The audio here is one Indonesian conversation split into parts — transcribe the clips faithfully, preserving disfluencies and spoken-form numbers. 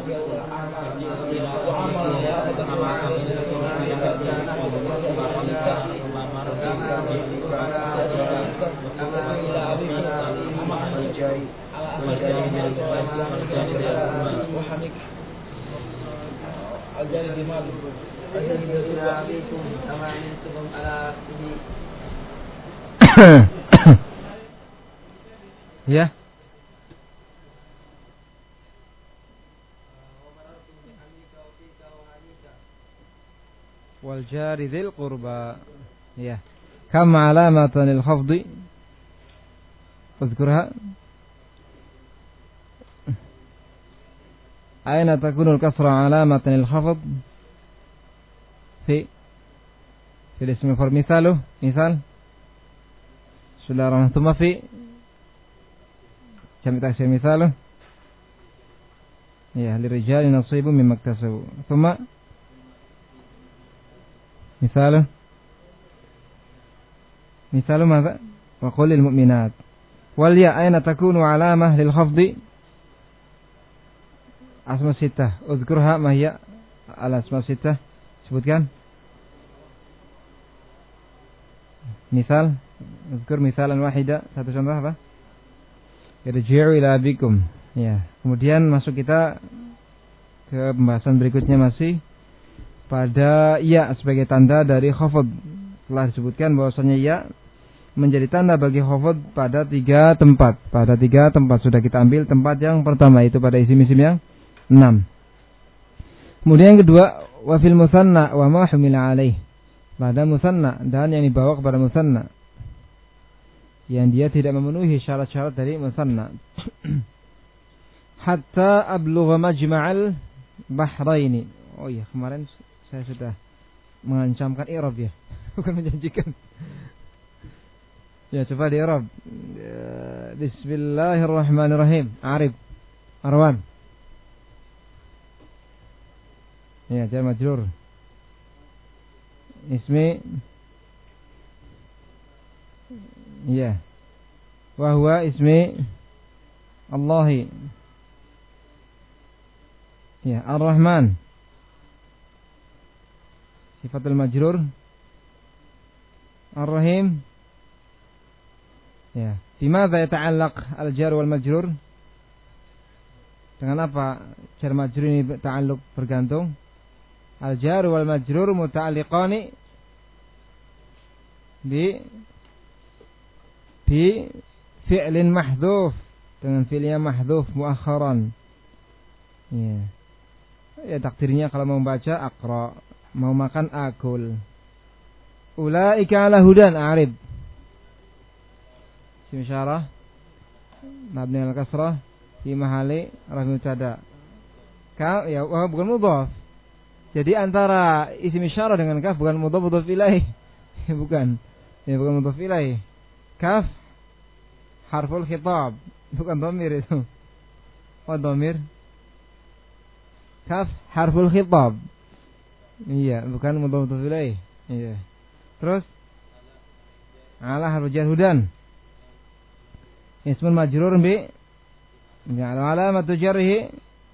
Ya. Wal jari dzil qurba. Ya. Kam alamatan lil khafdi? Udhkurha. Aina takunu al-kasra alamatan lil khafd? Fi fi al-ism al-fard misaluh, misal. Bismillahirrahmanirrahim. Thumma fi jami' taksir misaluh. Ya, lirijali nasibun mimma iktasabu. Thumma misaluh misaluh madza? Wa qul lil mu'minat. Wal ya aina takunu alamah lil khafdi? Asma sittah. Udhkurha ma hiya al asma sittah. Sebutkan. Misal, udhkur misalan wahida, satu contoh apa? Irji'u ila abikum. Ya, kemudian masuk kita ke pembahasan berikutnya masih pada ya sebagai tanda dari khafd. Telah disebutkan bahwasanya ya menjadi tanda bagi khafd pada tiga tempat. Pada tiga tempat sudah kita ambil. Tempat yang pertama itu pada isim-isim yang enam. Kemudian yang kedua, wa fil musanna wa ma humila alaih. Pada musanna dan yang dibawa kepada musanna, yang dia tidak memenuhi syarat-syarat dari musanna. Hatta ablugha majma'al bahraini. Oh iya, kemarin saya sudah mengancamkan i'rab ya, bukan menjanjikan. Ya, coba di i'rab. Bismillahirrahmanirrahim. Arif Arwan. Ya, jar majrur. Ismi ya. Wa huwa ismi Allahi. Ya, Ar-Rahman. Sifatul majrur. Ar-Rahim. Ya. Bimadza yata'allaq al-jar wal majrur? Dengan apa jar majrur ini ta'alluq bergantung? Al-jar wal majrur muta'alliqani bi bi fi'lin mahdhuf, dengan fi'il yang mahdhuf muakharan. Ya. Ya takdirnya kalau mau baca aqra, mau makan akul. Ulaika ala hudan a'rib. Isim isyarah mabni al-kasrah fi mahalli raf'i mubtada. Ka ya bukan mudhaf. Jadi antara isim isyarah dengan kaf bukan mudhaf mudhaf ilaih. Bukan. Ya bukan mudhaf ilaih. Kaf harful khitab, bukan dhamir itu. Oh, dhamir. Kaf harful khitab. Iya, bukan mudhaf mudhaf ilaih. Iya. Terus ala harfu jar hudan. Ismun majrur bi ya alamatu jarhi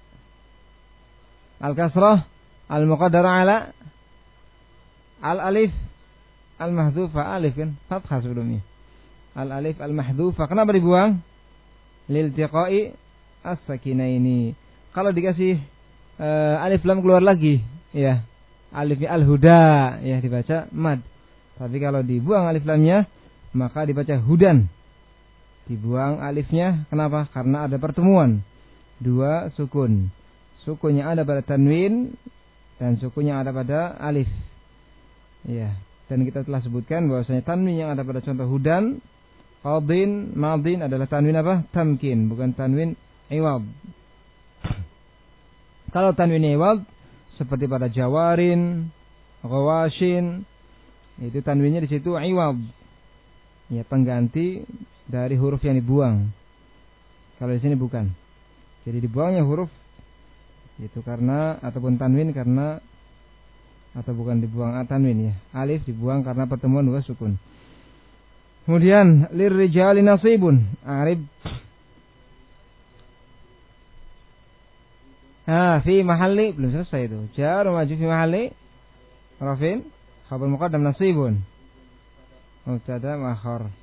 al-kasrah al-muqaddara ala al-alif al-mahdhufa, alif kan fathah sebelumnya. Al-alif al-mahdhufa kenapa dibuang? Liltiqa'i as-sakinaini. Kalau dikasih uh, alif lam keluar lagi, ya. Alifnya al-huda, ya dibaca mad. Tapi kalau dibuang alif lamnya, maka dibaca hudan. Dibuang alifnya, kenapa? Karena ada pertemuan dua sukun. Sukun yang ada pada tanwin dan sukun yang ada pada alif. Ya, dan kita telah sebutkan bahwasanya tanwin yang ada pada contoh hudan, qadin, madin adalah tanwin apa? Tamkin, bukan tanwin iwad. Kalau tanwin iwad seperti pada jawarin, ghawashin, itu tanwinnya di situ iwad. Ya, pengganti dari huruf yang dibuang. Kalau di sini bukan. Jadi dibuangnya huruf itu karena ataupun tanwin karena atau bukan dibuang tanwin ya. Alif dibuang karena pertemuan dua sukun. Kemudian lirrijali nasibun. Arif Ha, fi mahalli belum selesai itu. Jar wa majrur fi mahalli rafin khabar muqaddam nasibun. Mubtada muakhar.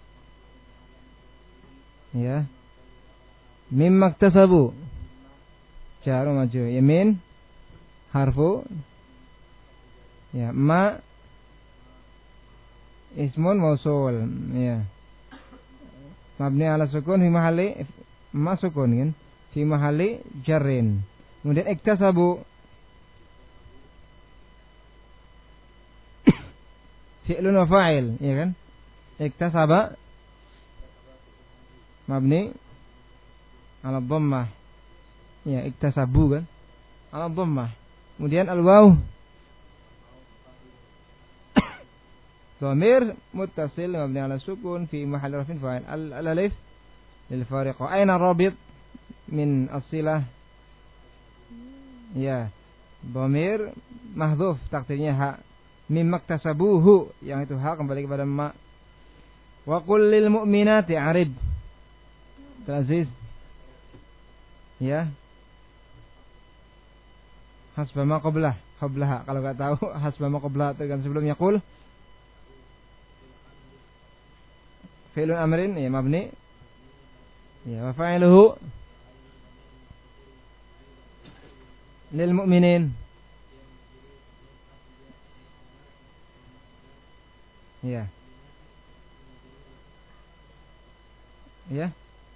Ya. Mimma iktasabu. Jar wa majrur. Yamin harfu ya ma ismun mausul ya. Mabni ala sukun fi mahalli ma sukun kan fi mahalli jarrin. Kemudian iktasabu fi'lun wa fa'il, ya kan? Iktasaba mabni ala dhammah. Ya, iktasabu kan? Ala dhammah. Kemudian al-waw dhamir muttasil mabni ala sukun fi mahalli rafin fa'il. Al-alif lil fariqa. Aina rabit min as-silah? Ya, dhamir mahdhuf takdirnya ha. Mimma iktasabuhu yang itu ha kembali kepada ma. Wa qul lil mu'minati arid. Aziz. Ya. Hasba ma qablah, qablaha. Kalau enggak tahu hasba ma qablah itu kan sebelumnya qul. Fi'lun amrin ya mabni. Ya, wa fa'iluhu lil mu'minin. Ya. Ya.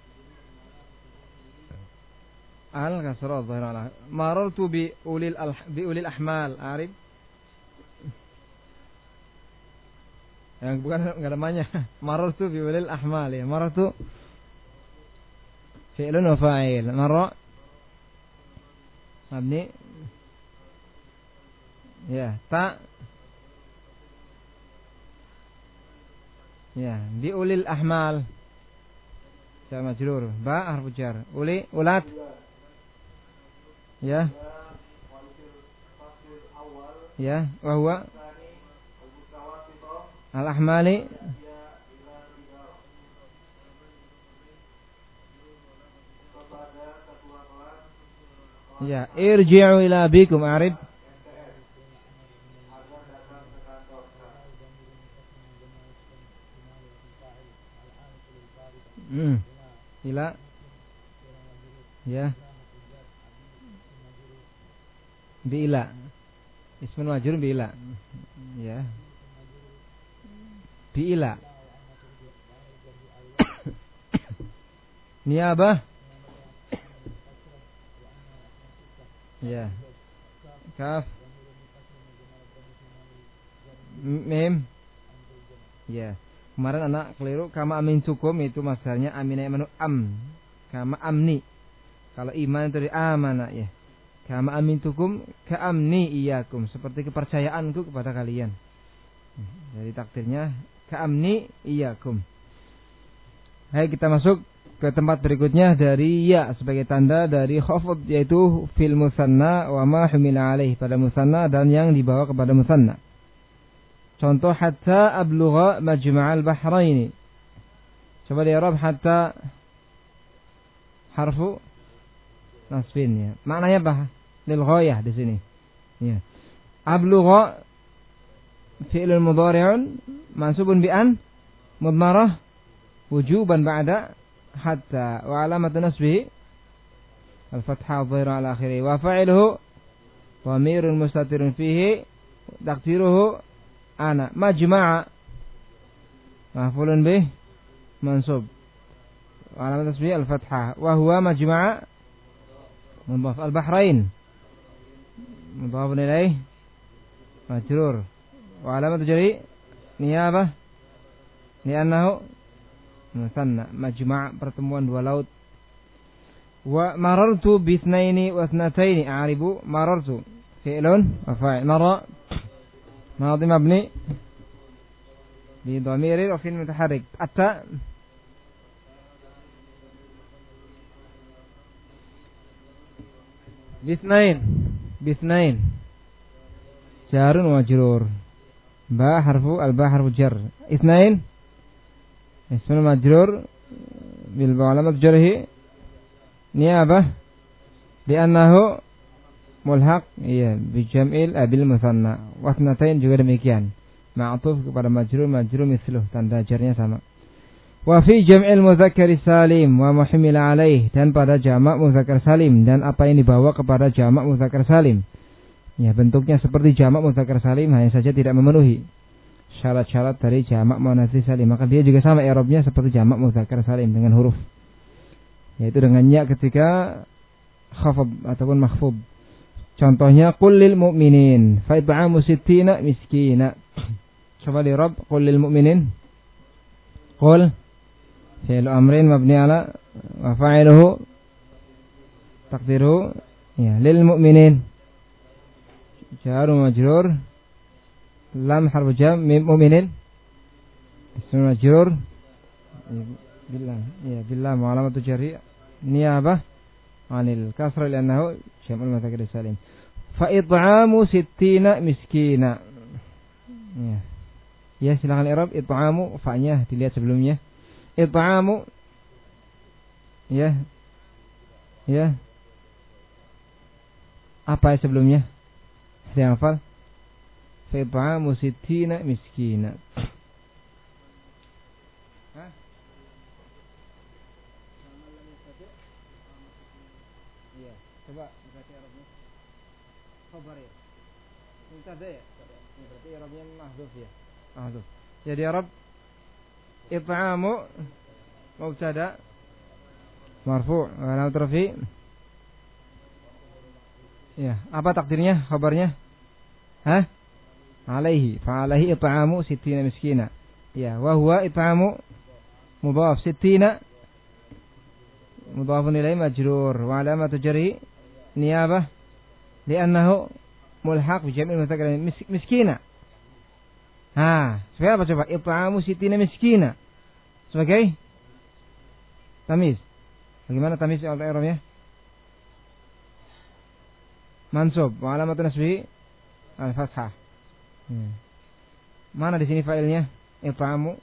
Al kasra dhahir ala. Marartu bi ulil al bi ulil ahmal, arif. Yang bukan enggak namanya. Marartu bi ulil ahmal ya. Marartu fi'lun wa fa'il. Marra mabni ya ta ya bi ulil ahmal jar majrur ba harfu jar uli ulat ya ya wa huwa al ahmali ya irji'u ila bikum arid. Hmm. Ila ya bi ila ismun majrur bi ila ya bi ila niyabah ya kaf mim ya. Kemarin anak keliru kama amin cukum itu masdarnya amina manu am kama amni. Kalau iman itu dari amana ya. Kama amin cukum ka amni iyakum, seperti kepercayaanku kepada kalian. Jadi takdirnya ka amni iyakum. Hai kita masuk ke tempat berikutnya dari ya sebagai tanda dari khafd yaitu fil musanna wa ma humila alaih pada musanna dan yang dibawa kepada musanna. Contoh hatta ablugha majma'al bahraini. Coba di i'rab hatta harfu nasbin ya. Maknanya apa? Lil ghayah di sini. Ya. Ablugha fi'lun mudhari'un mansubun bi an mudmarah wujuban ba'da hatta wa alamatu nasbihi al-fathah dhahira ala akhirih wa fa'iluhu dhamirun mustatirun fihi taqdiruhu ana majma'a maf'ulun bih mansub alamat tasbih al-fathah wa huwa majma'a mudhaf al-bahrain mudhaf ilaih majrur wa alamat jari niyabah li'annahu musanna majma' pertemuan dua laut. Wa marartu bi itsnaini wa ithnataini a'ribu marartu fi'lun wa fa'il mara ماضي مبني بضمير وفي المتحرك التاء باثنين باثنين جار ومجرور با حرف الباء حرف جر اثنين اسم مجرور بالباء علامة جره نيابة لأنه mulhaq iya bi jam'il abil musanna. Wasnatain juga demikian. Ma'tuf kepada majrur, majrur misluh, tanda jarnya sama. Wa fi jam'il mudzakkar salim wa muhmil alaih, dan pada jamak mudzakkar salim dan apa yang dibawa kepada jamak mudzakkar salim. Ya, bentuknya seperti jamak mudzakkar salim, hanya saja tidak memenuhi syarat-syarat dari jamak muannats salim, maka dia juga sama i'rabnya seperti jamak mudzakkar salim dengan huruf, yaitu dengan ya ketika khafad ataupun makhfud. Contohnya qul lil mu'minin fa it'amu sittina miskina. Coba di i'rab qul lil mu'minin. Qul fi'il amrin mabni ala wa fa'iluhu taqdiruhu ya lil mu'minin jar majrur lam harfu jam mim mu'minin ism majrur billah ya billah wa alamatu jarri niyabah anil kasra li'annahu jam'ul mudzakkar salim. Fa it'amu sittina miskina. Ya. Ya, silakan i'rab it'amu, fa-nya dilihat sebelumnya. It'amu ya. Ya. Apa sebelumnya? Ada yang hafal? Fa it'amu sittina miskina. Hah? Iya, coba baca i'rabnya. Khabar ya. Mubtada ya? Ini berarti i'rabnya mahdhuf ya. Mahdhuf. Jadi i'rab it'amu mubtada marfu' wa alamat rafi. Ya, apa takdirnya? Khabarnya? Hah? Alaihi. Fa alaihi it'amu sittina miskina. Ya, wa huwa it'amu mudhaf sittina mudhafun ilaihi majrur wa alamatu jarri niyabah li'annahu mulhaq bi jam'il mudzakkar miskina. Ha, sebagai apa coba? It'amu sittina miskina. Sebagai tamiz. Bagaimana tamiz i'rabnya? Mansub wa alamatu nasbihi al-fathah. Hmm. Mana di sini fa'ilnya? It'amu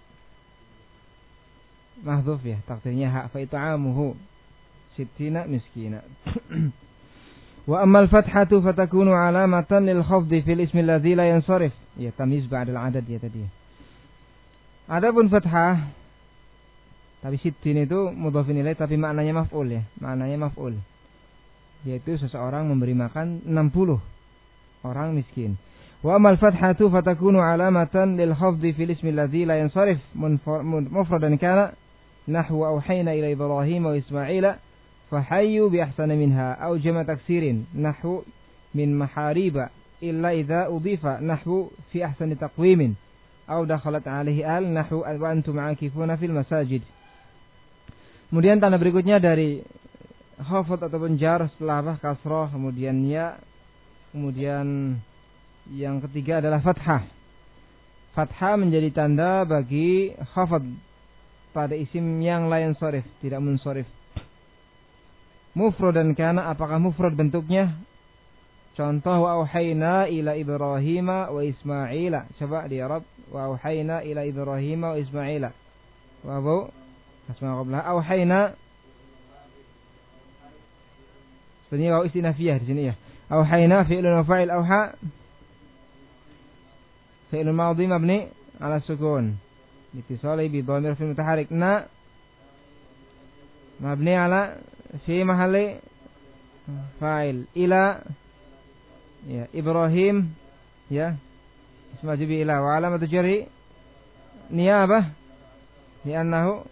mahdhuf ya, takdirnya ha, fa it'amuhu sittina miskina. Wa ammal fathatu fatakunu alamatan lil khafdi fil ismi alladhi la yansarif. Ya, tamyiz ba'da al-adad ya tadi. Adapun fathah tapi sittin itu mudhafin ilaih tapi maknanya maf'ul ya, maknanya maf'ul. Yaitu seseorang memberi makan enam puluh orang miskin. Wa ammal fathatu fatakunu alamatan lil khafdi fil ismi alladhi la yansarif mufradan kana nahwa awhayna ila Ibrahim wa Ismaila fahayyu bi ahsana minha aw jama' taksirin nahwu min mahariba illa idza udifa nahwu fi ahsani taqwimin aw dakhalat alaihi al nahwu wa antum aakifuna fil masajid. Kemudian tanda berikutnya dari khafad ataupun jar setelah apa kasrah kemudian ya, kemudian yang ketiga adalah fathah. Fathah menjadi tanda bagi khafad pada isim yang lain sharif, tidak munsharif. Mufrad dan kana, apakah mufrad bentuknya? Contoh wa auhayna ila Ibrahim wa Ismaila. Coba di Arab wa auhayna ila Ibrahim wa Ismaila. Wa bu asma qabla auhayna. Sebenarnya wa istinafiyah di sini ya. Auhayna fi'lun wa fa'il auha. Fi'lun madhi mabni ala sukun. Litisali bi dhamir fi mutaharrik na mabni ala fi mahalli fa'il ila ya Ibrahim ya isma jibi ila wa alamatu jarri niyabah li'annahu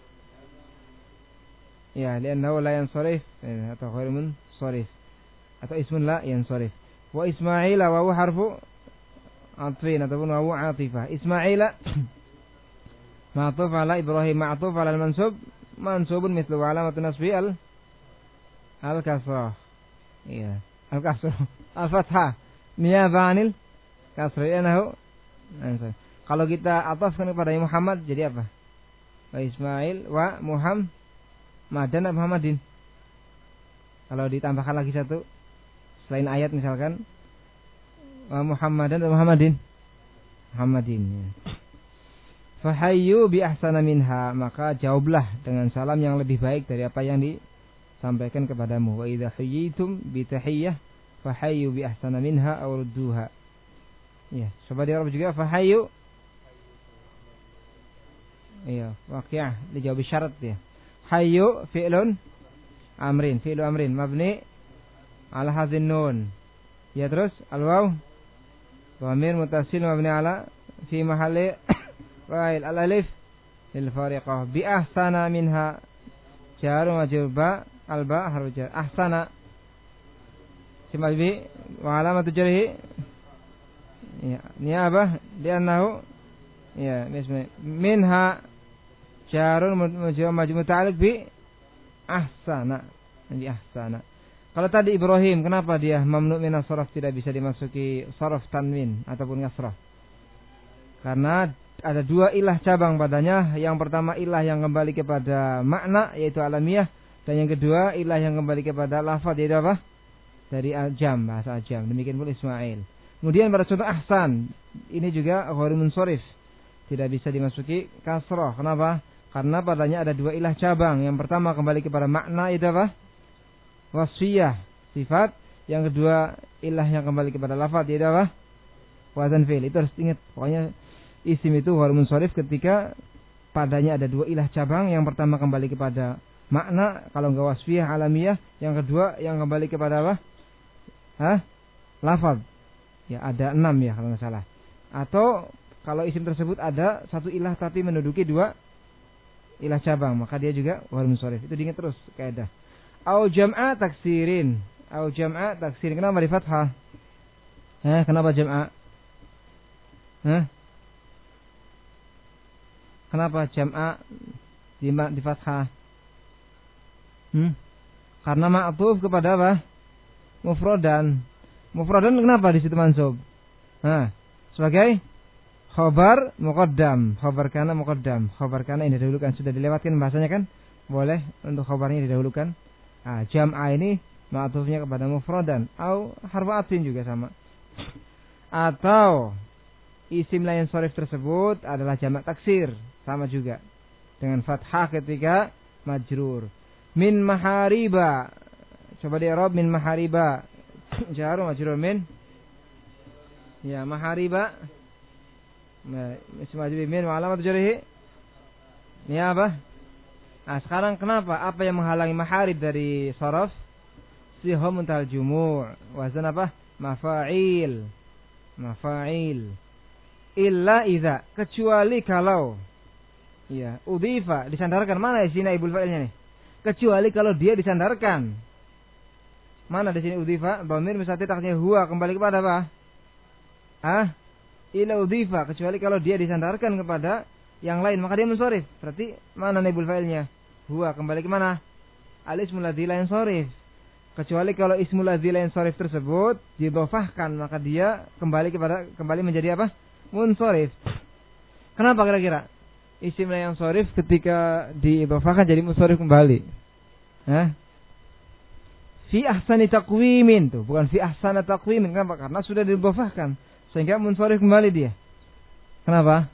ya li'annahu la yansarif atau ghairu munsarif atau ismun la yansarif. Wa Ismaila wa huwa harfu atfin ataupun wa atifah. Ismaila ma'tuf ala Ibrahim ma'tuf ala al-mansub mansubun mithlu alamatu nasbi al al-kasrah. Iya, al-kasrah. Al-fathah niyabah anil kasrah yanahu. Kalau kita atafkan kepada Muhammad jadi apa? Wa Ismail wa Muhammadan wa Muhammadin. Kalau ditambahkan lagi satu selain ayat misalkan wa Muhammadan wa Muhammadin. Muhammadin. Ya. Fahayyu bi ahsana minha, maka jawablah dengan salam yang lebih baik dari apa yang disampaikan kepadamu. Wa idza hayyitum bi tahiyyah fahayyu bi ahsana minha aw rudduha. Ya, coba di Arab juga fahayyu. Iya, waqi'ah dijawab syarat ya. Hayyu fi'lun amrin, fi'lu amrin mabni ala hazin nun. Ya terus al-waw dhamir muttasil mabni ala fi mahalli fa'il, al-alif lil fariqah bi ahsana minha jar majrur ba al-ba harfu jar ahsana simal bi wa alamatu jarhi ya niyabah li'annahu ya misal minha jarun majrur majrur muta'alliq bi ahsana bi ahsana. Kalau tadi Ibrahim, kenapa dia mamnu' minas sarf, tidak bisa dimasuki sarf tanwin ataupun ngasrah? Karena ada dua ilah cabang padanya. Yang pertama ilah yang kembali kepada makna yaitu alamiah, dan yang kedua ilah yang kembali kepada lafaz yaitu apa? Dari ajam, bahasa ajam. Demikian pula Ismail. Kemudian pada contoh ahsan, ini juga ghairu munsharif, tidak bisa dimasuki kasrah. Kenapa? Karena padanya ada dua ilah cabang. Yang pertama kembali kepada makna itu apa? Wasfiyah, sifat. Yang kedua ilah yang kembali kepada lafaz yaitu apa? Wazan fi'il. Itu harus ingat. Pokoknya isim itu ghairu munsharif ketika padanya ada dua ilah cabang. Yang pertama kembali kepada makna, kalau enggak wasfiyah alamiyah. Yang kedua yang kembali kepada apa? Hah? Lafaz. Ya ada enam ya kalau nggak salah. Atau kalau isim tersebut ada satu ilah tapi menduduki dua ilah cabang, maka dia juga ghairu munsharif. Itu diingat terus kaidah. Au jam'a taksirin. Au jam'a taksirin. Kenapa di fathah? Eh, kenapa jam'a? Hah? Kenapa jam'a di di fathah? Hmm? Karena ma'tuf kepada apa? Mufradan. Mufradan kenapa di situ mansub? Nah, sebagai khabar muqaddam, khabar kana muqaddam. Khabar kana ini didahulukan, sudah dilewatkan bahasanya kan? Boleh untuk khabarnya didahulukan. Nah, jam'a ini ma'tufnya kepada mufradan au harfu atfin juga sama. Atau isim lain sharif tersebut adalah jamak taksir, sama juga dengan fathah ketika majrur. Min mahariba. Coba di i'rab min mahariba. Jar majrur min. Ya, mahariba. Isim majrur min wa alamat jarhi. Ini apa? Nah, sekarang kenapa? Apa yang menghalangi maharib dari sharaf? Sihah muntal jumu'. Wazan apa? Mafa'il. Mafa'il. Illa idza, kecuali kalau ya, udhifa, disandarkan. Mana di sini ibul fa'ilnya nih? Kecuali kalau dia disandarkan. Mana di sini udhifa? Dhamir misalnya taknya huwa, kembali kepada apa? Ah? Illa udhifa, kecuali kalau dia disandarkan kepada yang lain, maka dia munsharif. Berarti mana ibul fa'ilnya? Huwa, kembali ke mana? Al-ismul ladzi la yansharif. Kecuali kalau ismul ladzi la yansharif tersebut didhofahkan, maka dia kembali kepada kembali menjadi apa? Munsharif. Kenapa kira-kira? Isim la yansharif ketika didhofahkan jadi munsharif kembali. Hah? Fi ahsani taqwimin tuh, bukan fi ahsana taqwimin. Kenapa? Karena sudah didhofahkan sehingga munsharif kembali dia. Kenapa?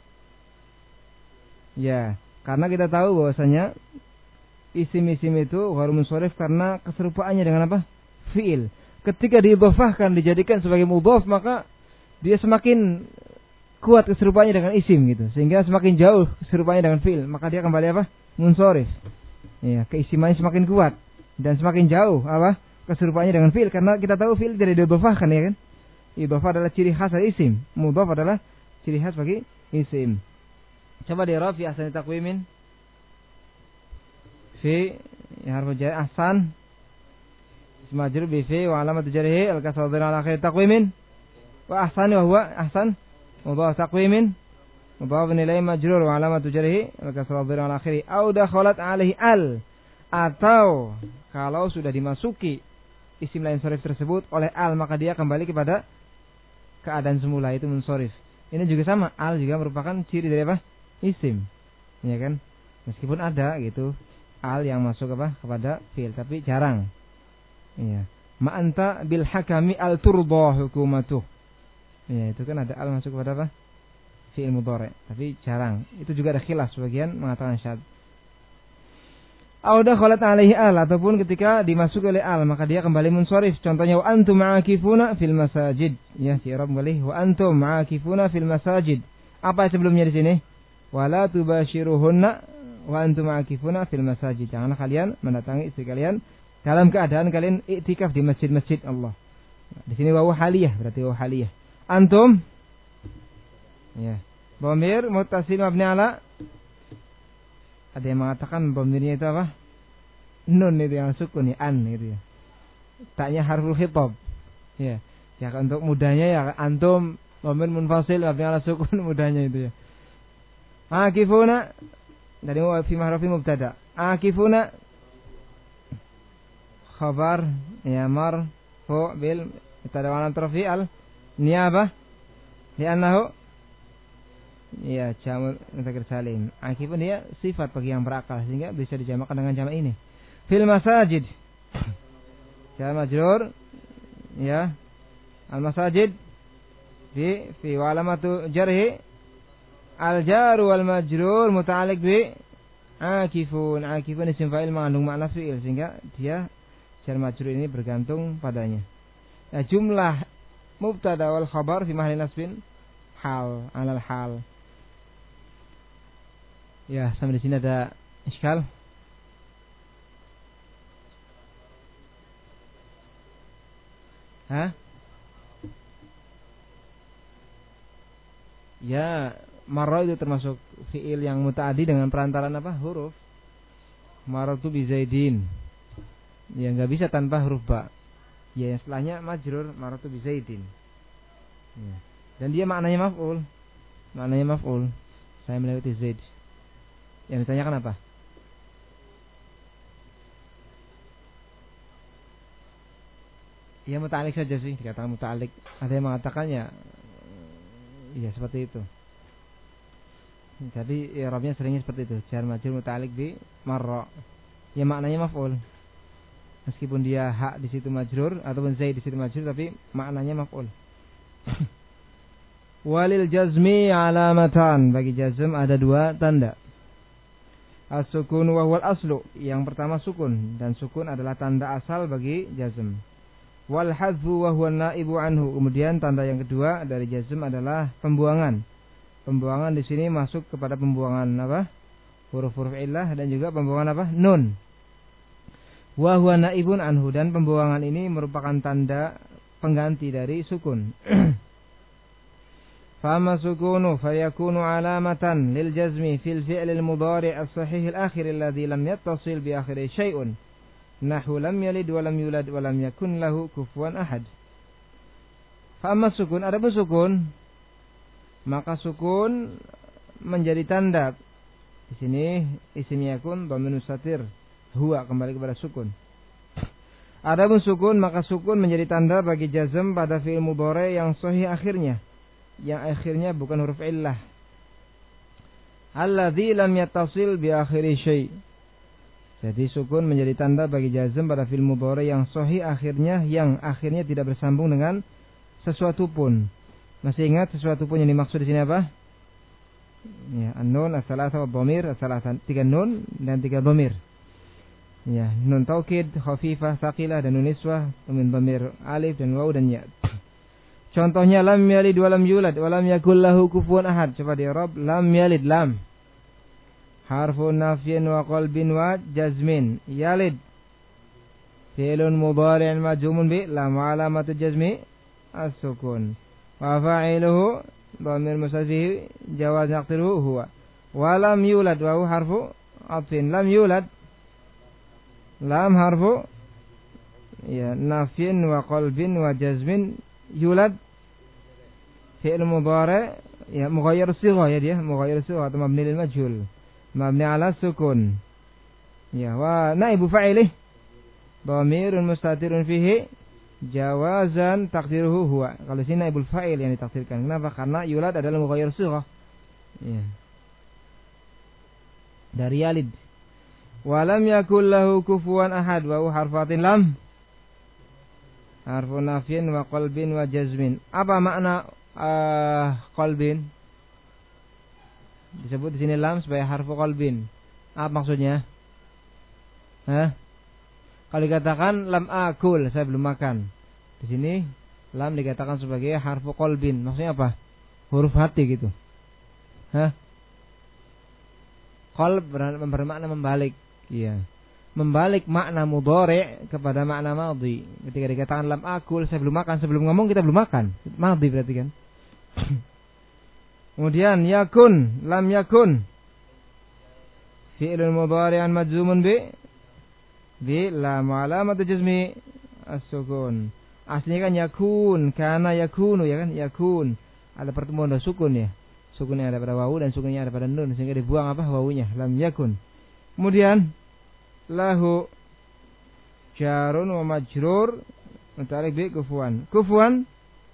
Ya, karena kita tahu bahwasanya isim-isim itu ghairu munsharif karena keserupaannya dengan apa? Fi'il. Ketika diidhofahkan dijadikan sebagai mudhaf, maka dia semakin kuat keserupaannya dengan isim gitu, sehingga semakin jauh keserupaannya dengan fi'il, maka dia kembali apa? Munsharif. Ya, keisimannya semakin kuat dan semakin jauh apa? Keserupaannya dengan fi'il, karena kita tahu fi'il tidak diidhofahkan ya kan? Idhofah adalah ciri khas dari isim, mudhaf adalah ciri khas bagi isim. Coba di i'rab fi ahsani taqwimin. Fi harfu jar ahsan ism majrur bi fi wa alamat jarhi al-kasra ala akhir taqwimin. Wa ahsan wa huwa ahsan mudhaf taqwimin mudhaf ilayhi majrur wa alamat jarhi al-kasra ala akhir au dakhalat alaihi al, atau kalau sudah dimasuki isim lain sharif tersebut oleh al, maka dia kembali kepada keadaan semula, itu munsharif. Ini juga sama, al juga merupakan ciri dari apa? Isim, ya kan? Meskipun ada gitu al yang masuk apa kepada fi'il, tapi jarang. Iya. Ma anta bil hakami al turba hukumatuh. Ya, itu kan ada al masuk kepada apa? Fi'il mudhari', tapi jarang. Itu juga ada khilaf, sebagian mengatakan syad. Au dakhalat alaihi al, ataupun ketika dimasuki oleh al maka dia kembali munsharif. Contohnya wa antum ma'akifuna fil masajid. Ya, i'rab kembali wa antum ma'akifuna fil masajid. Apa sebelumnya di sini? Wala tubashiruhunna wa antum ma'akifuna fil masajid. Janganlah kalian mendatangi istri kalian dalam keadaan kalian iktikaf di masjid-masjid Allah. Di sini wawu haliyah, berarti wawu haliyah. Antum, ya, dhamir muttasil mabni ala. Ada yang mengatakan dhamirnya itu apa? Nun itu yang sukun ya, an gitu ya. Taknya harful khitab. Ya. Ya untuk mudahnya ya antum dhamir munfasil mabni ala sukun mudahnya itu ya. Akifuna dari fi mahrafi mubtada. Akifuna khabar ya marfu bil mubtada wa alam tarfi'al niyabah li'annahu ya jamak muzakkar salim. Akifun dia sifat bagi yang berakal sehingga bisa dijamakkan dengan jamak ini. Fil masajid. Jar majrur ya. Al masajid fi fi wa alamatu jarhi al jar wal majrur muta'alliq bi akifun. Akifun isim fa'il mengandung makna fi'il sehingga dia jar majrur ini bergantung padanya. Nah, jumlah mubtada wal khabar fi mahalli nasbin hal alal hal. Ya, sampai di sini ada iskal. Hah? Ya, marra itu termasuk fiil yang mutaaddi dengan perantaraan apa? Huruf. Marratu bi Zaidin. Ya, enggak bisa tanpa huruf ba. Ya, yang setelahnya majrur marratu bi Zaidin. Ya. Dan dia maknanya maf'ul. Maknanya maf'ul. Saya melewati Zaid. Yang ditanyakan apa? Ya muta'alik saja sih, dikatakan muta'alik. Ada yang mengatakannya ya seperti itu. Jadi i'rabnya seringnya seperti itu. Jar majrur muta'alik bi marra. Ya maknanya maf'ul. Meskipun dia hak di situ majrur ataupun zaid di situ majrur tapi maknanya maf'ul. Walil jazmi alamatan. Bagi jazm ada dua tanda. As-sukun wa huwal aslu. Yang pertama sukun, dan sukun adalah tanda asal bagi jazm. Wal hadfu wa huwa naibu anhu. Kemudian tanda yang kedua dari jazm adalah pembuangan. Pembuangan di sini masuk kepada pembuangan apa? Huruf-huruf illah dan juga pembuangan apa? Nun. Wa huwa naibun anhu, dan pembuangan ini merupakan tanda pengganti dari sukun. Fama sukunu fayakunu alamatan lil jazmi fil fi'l al mudhari' as sahih al akhir alladhi lam yattasil bi akhiri syai'un nahwu lam yalid wa lam yulad wa lam yakun lahu kufuwan ahad. Fama sukun, adapun sukun maka sukun menjadi tanda. Di sini isim yakun dhamir mustatir huwa kembali kepada sukun. Adapun sukun maka sukun menjadi tanda bagi jazm pada fi'il mudhari' yang sahih akhirnya, yang akhirnya bukan huruf illah. Alladzi lam yattasil bi akhiri syai'. Jadi sukun menjadi tanda bagi jazm pada fi'il mudhari yang sahih akhirnya, yang akhirnya tidak bersambung dengan sesuatu pun. Masih ingat sesuatu pun yang dimaksud di sini apa? Ya, an-nun, as-salasa wa dhamir, as-salasa, tiga nun dan tiga dhamir. Ya, nun taukid, khafifah, saqilah dan nun niswah, min dhamir alif dan waw dan ya. Contohnya lam yalid wa lam yulad wa lam yakul lahu kufuwan ahad. Coba di i'rab lam yalid, lam harfun nafyin wa qalbin wa jazmin. Yalid fi'lun mudhari'un majzumun bi lam wa alamatu jazmi as-sukun. Wa fa'iluhu dhamir mustatir jawaz naqtiruhu huwa. Wa lam yulad wa huwa harfu atfin. Lam yulad, lam harfu ya nafyin wa qalbin wa jazmin. Yulad fi'il mudhari' ya mughayyir sighah, ya dia mughayyir sighah atau mabni lil majhul mabni ala sukun. Ya, wa naibu fa'ilih dhamirun mustatirun fihi jawazan taqdiruhu huwa. Kalau sini naibul fa'il yang ditakdirkan. Kenapa? Karena yulad adalah mughayyir sighah. Ya. Dari yalid. Wa lam yakul lahu kufuwan ahad wa huwa harfatin lam harfu nafyin wa qalbin wa jazmin. Apa makna uh, qalbin? Disebut di sini lam sebagai harfu qalbin. Apa maksudnya? Hah? Kalau dikatakan lam akul, saya belum makan. Di sini lam dikatakan sebagai harfu qalbin. Maksudnya apa? Huruf hati gitu. Hah? Qalb bermakna membalik. Iya. Membalik makna mudhari' kepada makna madhi. Ketika dikatakan lam akul, saya belum makan. Sebelum ngomong kita belum makan. Madhi berarti kan. Kemudian yakun, lam yakun. Fi'lun mudhari'an majzumun bi bi lam alamat jazmi as-sukun. Aslinya kan yakun, karena yakunu ya kan, yakun. Ada pertemuan dan sukun ya. Sukunnya ada pada wawu dan sukunnya ada pada nun sehingga dibuang apa wawunya, lam yakun. Kemudian lahu jarun wa majrur muta'alliq bi kufuwan. Kufuwan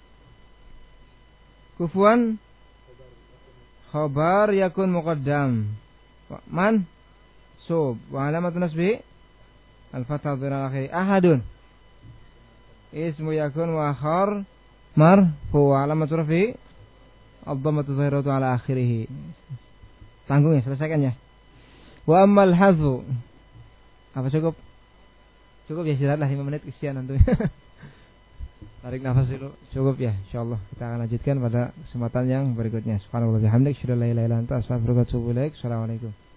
kufuwan khabar yakun muqaddam. Man sub wa alamatun nasbi al-fathah dhira akhir. Ahadun ismu yakun wa akhar marfu wa alamat rafi ad-dhammatu dhahiratu ala akhirih. Tanggung ya, selesaikan ya. Wa ammal hadzu. Apa cukup? Cukup ya, istirahatlah lima menit kesian nanti. Tarik nafas dulu. Cukup ya, insyaallah kita akan lanjutkan pada kesempatan yang berikutnya. Subhanallah bihamdik, syada la ilaha illa anta, astaghfiruka wa atubu ilaik. Assalamualaikum.